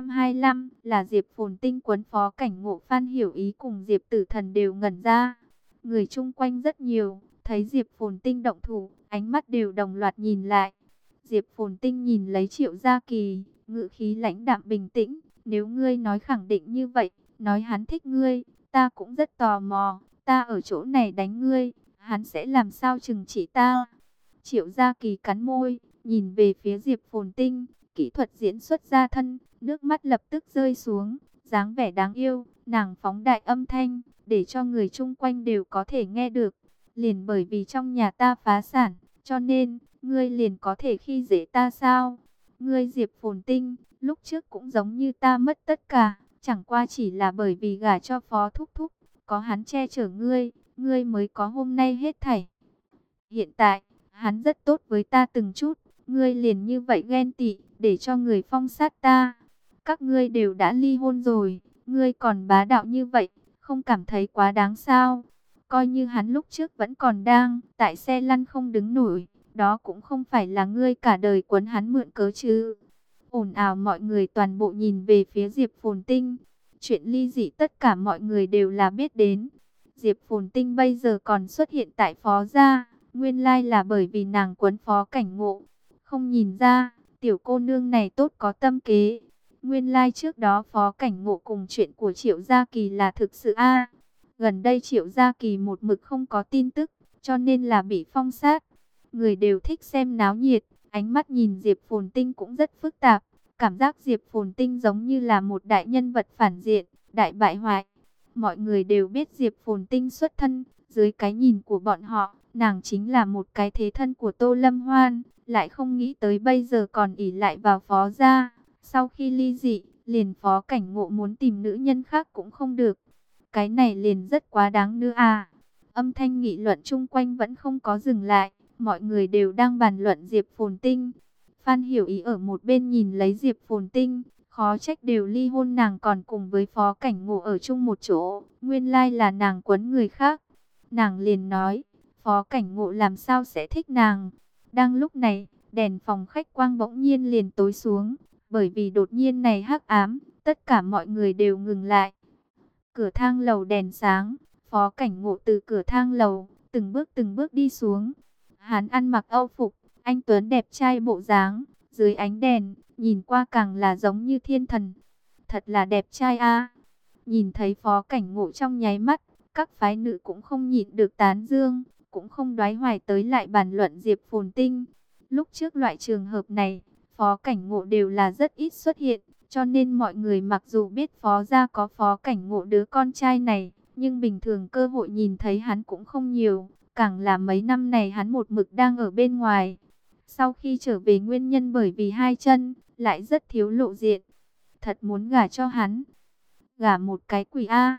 825 là Diệp Phồn Tinh quấn Phó Cảnh Ngộ. Phan Hiểu Ý cùng Diệp Tử Thần đều ngẩn ra. Người chung quanh rất nhiều, thấy Diệp Phồn Tinh động thủ, ánh mắt đều đồng loạt nhìn lại. Diệp Phồn Tinh nhìn lấy Triệu Gia Kỳ, ngữ khí lãnh đạm bình tĩnh. Nếu ngươi nói khẳng định như vậy, nói hắn thích ngươi, ta cũng rất tò mò, ta ở chỗ này đánh ngươi, hắn sẽ làm sao trừng trị ta? Triệu Gia Kỳ cắn môi, nhìn về phía Diệp Phồn Tinh, kỹ thuật diễn xuất ra thân, nước mắt lập tức rơi xuống, dáng vẻ đáng yêu, nàng phóng đại âm thanh, để cho người chung quanh đều có thể nghe được. Liền bởi vì trong nhà ta phá sản, cho nên, ngươi liền có thể khi dễ ta sao? Ngươi Diệp Phồn Tinh, lúc trước cũng giống như ta mất tất cả, chẳng qua chỉ là bởi vì gả cho Phó Thúc Thúc, có hắn che chở ngươi, ngươi mới có hôm nay hết thảy. Hiện tại, hắn rất tốt với ta từng chút, ngươi liền như vậy ghen tị, để cho người phong sát ta. Các ngươi đều đã ly hôn rồi, ngươi còn bá đạo như vậy, không cảm thấy quá đáng sao? Coi như hắn lúc trước vẫn còn đang, tại xe lăn không đứng nổi, đó cũng không phải là ngươi cả đời quấn hắn mượn cớ chứ. Ồn ào mọi người toàn bộ nhìn về phía Diệp Phồn Tinh. Chuyện ly dị tất cả mọi người đều là biết đến. Diệp Phồn Tinh bây giờ còn xuất hiện tại Phó gia, nguyên lai là bởi vì nàng quấn Phó Cảnh Ngộ. Không nhìn ra, tiểu cô nương này tốt có tâm kế. Nguyên lai trước đó Phó Cảnh Ngộ cùng chuyện của Triệu Gia Kỳ là thực sự a. Gần đây Triệu Gia Kỳ một mực không có tin tức, cho nên là bị phong sát. Người đều thích xem náo nhiệt, ánh mắt nhìn Diệp Phồn Tinh cũng rất phức tạp. Cảm giác Diệp Phồn Tinh giống như là một đại nhân vật phản diện, đại bại hoại. Mọi người đều biết Diệp Phồn Tinh xuất thân, dưới cái nhìn của bọn họ, nàng chính là một cái thế thân của Tô Lâm Hoan, lại không nghĩ tới bây giờ còn ỷ lại vào Phó gia. Sau khi ly dị, liền Phó Cảnh Ngộ muốn tìm nữ nhân khác cũng không được. Cái này liền rất quá đáng nữa à. Âm thanh nghị luận chung quanh vẫn không có dừng lại, mọi người đều đang bàn luận Diệp Phồn Tinh. Phan Hiểu Ý ở một bên nhìn lấy Diệp Phồn Tinh, khó trách đều ly hôn nàng còn cùng với Phó Cảnh Ngộ ở chung một chỗ, nguyên lai là nàng quấn người khác. Nàng liền nói, Phó Cảnh Ngộ làm sao sẽ thích nàng. Đang lúc này, đèn phòng khách quang bỗng nhiên liền tối xuống, bởi vì đột nhiên này hắc ám, tất cả mọi người đều ngừng lại. Cửa thang lầu đèn sáng, Phó Cảnh Ngộ từ cửa thang lầu, từng bước đi xuống. Hắn ăn mặc âu phục, anh tuấn đẹp trai bộ dáng, dưới ánh đèn, nhìn qua càng là giống như thiên thần. Thật là đẹp trai a. Nhìn thấy Phó Cảnh Ngộ trong nháy mắt, các phái nữ cũng không nhịn được tán dương, cũng không đoái hoài tới lại bàn luận Diệp Phồn Tinh. Lúc trước loại trường hợp này, Phó Cảnh Ngộ đều là rất ít xuất hiện, cho nên mọi người mặc dù biết Phó gia có Phó Cảnh Ngộ đứa con trai này, nhưng bình thường cơ hội nhìn thấy hắn cũng không nhiều. Càng là mấy năm này hắn một mực đang ở bên ngoài. Sau khi trở về nguyên nhân bởi vì hai chân, lại rất thiếu lộ diện. Thật muốn gả cho hắn. Gả một cái quỷ A.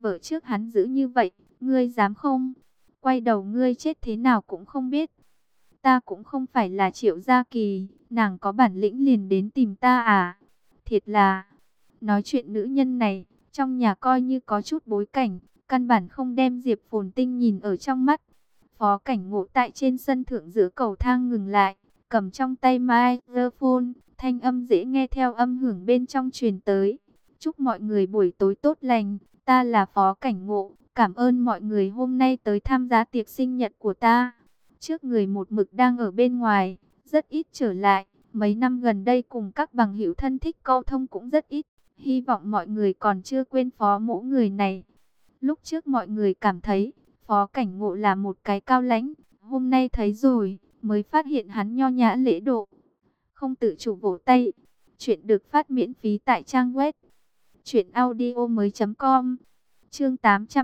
vợ trước hắn giữ như vậy, ngươi dám không? Quay đầu ngươi chết thế nào cũng không biết. Ta cũng không phải là Triệu Gia Kỳ, nàng có bản lĩnh liền đến tìm ta à? Thiệt là, nói chuyện nữ nhân này, trong nhà coi như có chút bối cảnh, căn bản không đem Diệp Phồn Tinh nhìn ở trong mắt. Phó Cảnh Ngộ tại trên sân thượng giữa cầu thang ngừng lại, cầm trong tay microphone, thanh âm dễ nghe theo âm hưởng bên trong truyền tới. Chúc mọi người buổi tối tốt lành, ta là Phó Cảnh Ngộ, cảm ơn mọi người hôm nay tới tham gia tiệc sinh nhật của ta. Trước người một mực đang ở bên ngoài, rất ít trở lại, mấy năm gần đây cùng các bằng hữu thân thích câu thông cũng rất ít. Hy vọng mọi người còn chưa quên Phó Mỗ người này. Lúc trước mọi người cảm thấy Phó Cảnh Ngộ là một cái cao lãnh, hôm nay thấy rồi, mới phát hiện hắn nho nhã lễ độ. Không tự chủ vỗ tay. Chuyện được phát miễn phí tại trang web truyệnaudiomoi.com. Chương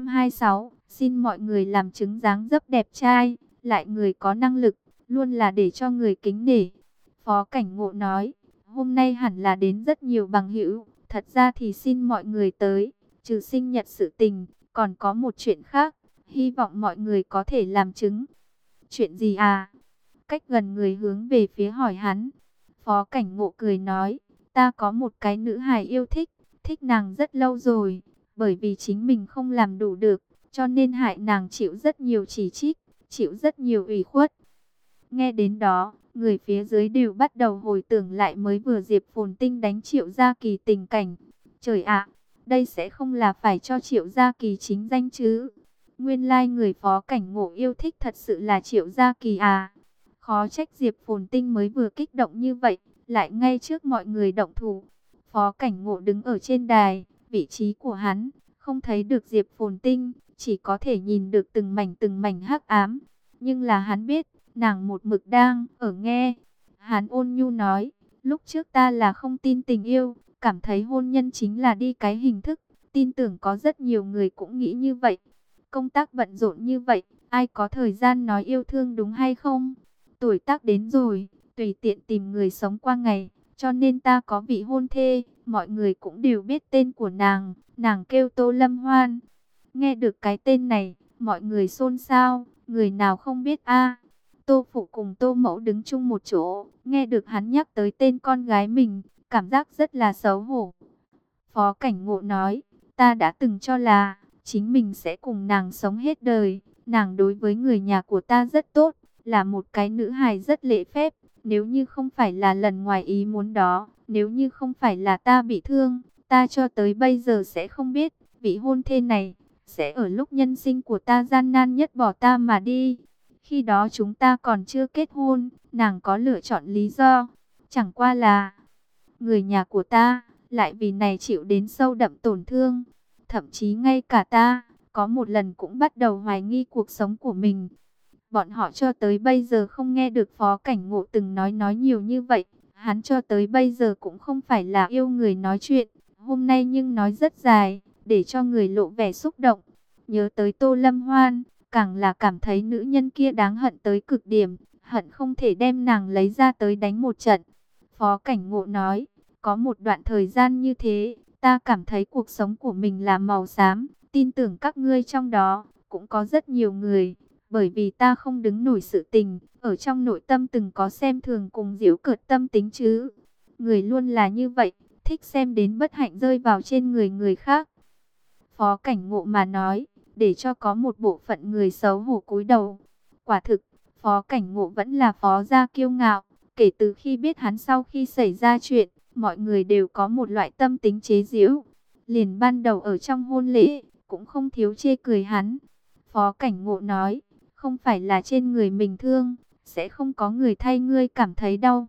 826, xin mọi người làm chứng dáng dấp đẹp trai, lại người có năng lực, luôn là để cho người kính nể. Phó Cảnh Ngộ nói, hôm nay hẳn là đến rất nhiều bằng hữu, thật ra thì xin mọi người tới, trừ sinh nhật sự tình, còn có một chuyện khác, hy vọng mọi người có thể làm chứng. Chuyện gì à? Cách gần người hướng về phía hỏi hắn. Phó Cảnh Ngộ cười nói, ta có một cái nữ hài yêu thích, thích nàng rất lâu rồi, bởi vì chính mình không làm đủ được, cho nên hại nàng chịu rất nhiều chỉ trích, chịu rất nhiều ủy khuất. Nghe đến đó, người phía dưới đều bắt đầu hồi tưởng lại mới vừa Diệp Phồn Tinh đánh Triệu Gia Kỳ tình cảnh. Trời ạ, đây sẽ không là phải cho Triệu Gia Kỳ chính danh chứ? Nguyên lai người Phó Cảnh Ngộ yêu thích thật sự là Triệu Gia Kỳ à? Khó trách Diệp Phồn Tinh mới vừa kích động như vậy, lại ngay trước mọi người động thủ. Phó Cảnh Ngộ đứng ở trên đài, vị trí của hắn, không thấy được Diệp Phồn Tinh, chỉ có thể nhìn được từng mảnh hắc ám. Nhưng là hắn biết, nàng một mực đang ở nghe. Hắn ôn nhu nói, lúc trước ta là không tin tình yêu, cảm thấy hôn nhân chính là đi cái hình thức, tin tưởng có rất nhiều người cũng nghĩ như vậy. Công tác bận rộn như vậy, ai có thời gian nói yêu thương đúng hay không? Tuổi tác đến rồi, tùy tiện tìm người sống qua ngày, cho nên ta có vị hôn thê, mọi người cũng đều biết tên của nàng, nàng kêu Tô Lâm Hoan. Nghe được cái tên này, mọi người xôn xao, người nào không biết a? Tô Phụ cùng Tô Mẫu đứng chung một chỗ, nghe được hắn nhắc tới tên con gái mình, cảm giác rất là xấu hổ. Phó Cảnh Ngộ nói, ta đã từng cho là chính mình sẽ cùng nàng sống hết đời, nàng đối với người nhà của ta rất tốt, là một cái nữ hài rất lễ phép, nếu như không phải là lần ngoài ý muốn đó, nếu như không phải là ta bị thương, ta cho tới bây giờ sẽ không biết, vị hôn thê này sẽ ở lúc nhân sinh của ta gian nan nhất bỏ ta mà đi. Khi đó chúng ta còn chưa kết hôn, nàng có lựa chọn lý do, chẳng qua là người nhà của ta lại vì này chịu đến sâu đậm tổn thương. Thậm chí ngay cả ta, có một lần cũng bắt đầu hoài nghi cuộc sống của mình. Bọn họ cho tới bây giờ không nghe được Phó Cảnh Ngộ từng nói nhiều như vậy. Hắn cho tới bây giờ cũng không phải là yêu người nói chuyện. Hôm nay nhưng nói rất dài, để cho người lộ vẻ xúc động. Nhớ tới Tô Lâm Hoan, càng là cảm thấy nữ nhân kia đáng hận tới cực điểm. Hận không thể đem nàng lấy ra tới đánh một trận. Phó Cảnh Ngộ nói, có một đoạn thời gian như thế, ta cảm thấy cuộc sống của mình là màu xám. Tin tưởng các ngươi trong đó, cũng có rất nhiều người. Bởi vì ta không đứng nổi sự tình, ở trong nội tâm từng có xem thường cùng giễu cợt tâm tính chứ. Người luôn là như vậy, thích xem đến bất hạnh rơi vào trên người người khác. Phó Cảnh Ngộ mà nói, để cho có một bộ phận người xấu hổ cúi đầu. Quả thực, Phó Cảnh Ngộ vẫn là phó gia kiêu ngạo. Kể từ khi biết hắn sau khi xảy ra chuyện, mọi người đều có một loại tâm tính chế giễu. Liền ban đầu ở trong hôn lễ, cũng không thiếu chê cười hắn. Phó Cảnh Ngộ nói, không phải là trên người mình thương, sẽ không có người thay ngươi cảm thấy đau.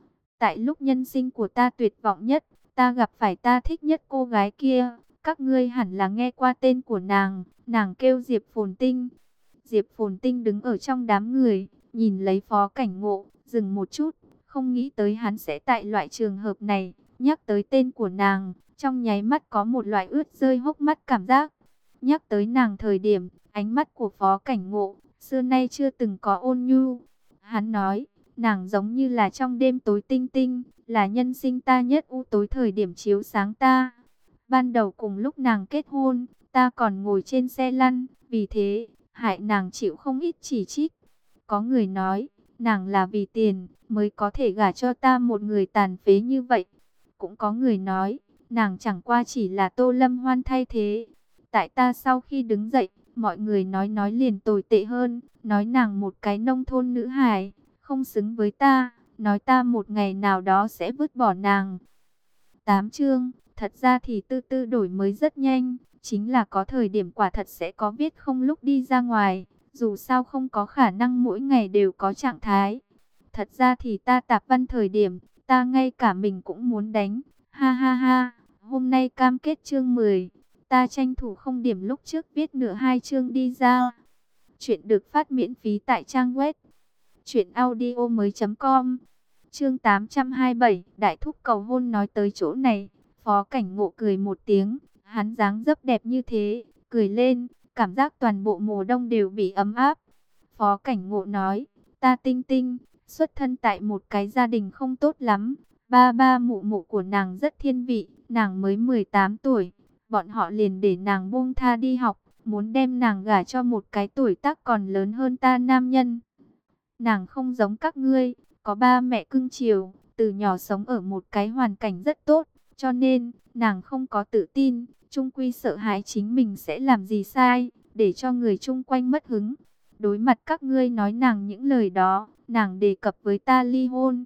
Tại lúc nhân sinh của ta tuyệt vọng nhất, ta gặp phải ta thích nhất cô gái kia. Các ngươi hẳn là nghe qua tên của nàng, nàng kêu Diệp Phồn Tinh. Diệp Phồn Tinh đứng ở trong đám người, nhìn lấy Phó Cảnh Ngộ, dừng một chút, không nghĩ tới hắn sẽ tại loại trường hợp này, nhắc tới tên của nàng, trong nháy mắt có một loại ướt rơi hốc mắt cảm giác. Nhắc tới nàng thời điểm, ánh mắt của Phó Cảnh Ngộ xưa nay chưa từng có ôn nhu. Hắn nói, nàng giống như là trong đêm tối tinh tinh, là nhân sinh ta nhất u tối thời điểm chiếu sáng ta. Ban đầu cùng lúc nàng kết hôn, ta còn ngồi trên xe lăn, vì thế, hại nàng chịu không ít chỉ trích. Có người nói, nàng là vì tiền, mới có thể gả cho ta một người tàn phế như vậy. Cũng có người nói, nàng chẳng qua chỉ là Tô Lâm Hoan thay thế. Tại ta sau khi đứng dậy, mọi người nói liền tồi tệ hơn, nói nàng một cái nông thôn nữ hài, không xứng với ta, nói ta một ngày nào đó sẽ vứt bỏ nàng. 8 chương, thật ra thì Tư Tư đổi mới rất nhanh, chính là có thời điểm quả thật sẽ có viết không lúc đi ra ngoài, dù sao không có khả năng mỗi ngày đều có trạng thái. Thật ra thì ta tạp văn thời điểm, ta ngay cả mình cũng muốn đánh, ha ha ha, hôm nay cam kết chương 10, ta tranh thủ không điểm lúc trước viết nửa 2 chương đi ra. Chuyện được phát miễn phí tại trang web truyệnaudiomoi.com. Chương 827, đại thúc cầu hôn. Nói tới chỗ này, Phó Cảnh Ngộ cười một tiếng, hắn dáng dấp đẹp như thế, cười lên, cảm giác toàn bộ mùa đông đều bị ấm áp. Phó Cảnh Ngộ nói, ta Tinh Tinh, xuất thân tại một cái gia đình không tốt lắm, ba ba mụ mụ của nàng rất thiên vị, nàng mới 18 tuổi, bọn họ liền để nàng buông tha đi học, muốn đem nàng gả cho một cái tuổi tác còn lớn hơn ta nam nhân. Nàng không giống các ngươi, có ba mẹ cưng chiều, từ nhỏ sống ở một cái hoàn cảnh rất tốt, cho nên nàng không có tự tin, chung quy sợ hãi chính mình sẽ làm gì sai, để cho người chung quanh mất hứng. Đối mặt các ngươi nói nàng những lời đó, nàng đề cập với ta ly hôn.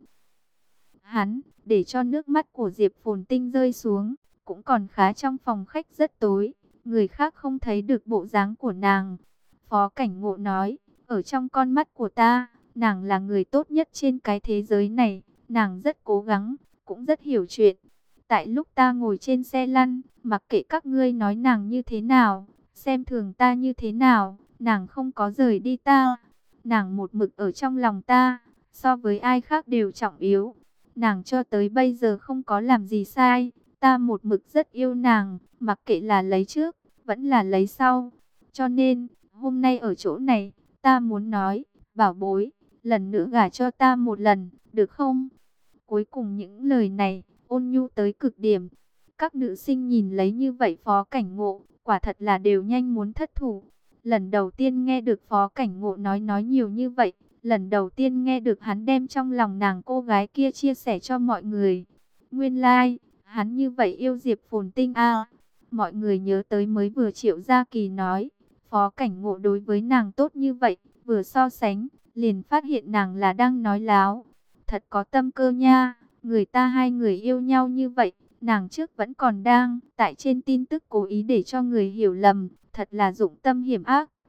Hắn, để cho nước mắt của Diệp Phồn Tinh rơi xuống, cũng còn khá trong phòng khách rất tối, người khác không thấy được bộ dáng của nàng. Phó Cảnh Ngộ nói, ở trong con mắt của ta, nàng là người tốt nhất trên cái thế giới này, nàng rất cố gắng, cũng rất hiểu chuyện. Tại lúc ta ngồi trên xe lăn, mặc kệ các ngươi nói nàng như thế nào, xem thường ta như thế nào, nàng không có rời đi ta. Nàng một mực ở trong lòng ta, so với ai khác đều trọng yếu. Nàng cho tới bây giờ không có làm gì sai, ta một mực rất yêu nàng, mặc kệ là lấy trước, vẫn là lấy sau. Cho nên, hôm nay ở chỗ này, ta muốn nói, bảo bối, lần nữa gả cho ta một lần, được không? Cuối cùng những lời này, ôn nhu tới cực điểm. Các nữ sinh nhìn lấy như vậy Phó Cảnh Ngộ, quả thật là đều nhanh muốn thất thủ. Lần đầu tiên nghe được Phó Cảnh Ngộ nói nhiều như vậy, lần đầu tiên nghe được hắn đem trong lòng nàng cô gái kia chia sẻ cho mọi người. Nguyên lai, hắn như vậy yêu Diệp Phồn Tinh à. Mọi người nhớ tới mới vừa Triệu Gia Kỳ nói, Phó Cảnh Ngộ đối với nàng tốt như vậy, vừa so sánh, liền phát hiện nàng là đang nói láo. Thật có tâm cơ nha, người ta hai người yêu nhau như vậy, nàng trước vẫn còn đang tại trên tin tức cố ý để cho người hiểu lầm, thật là dụng tâm hiểm ác.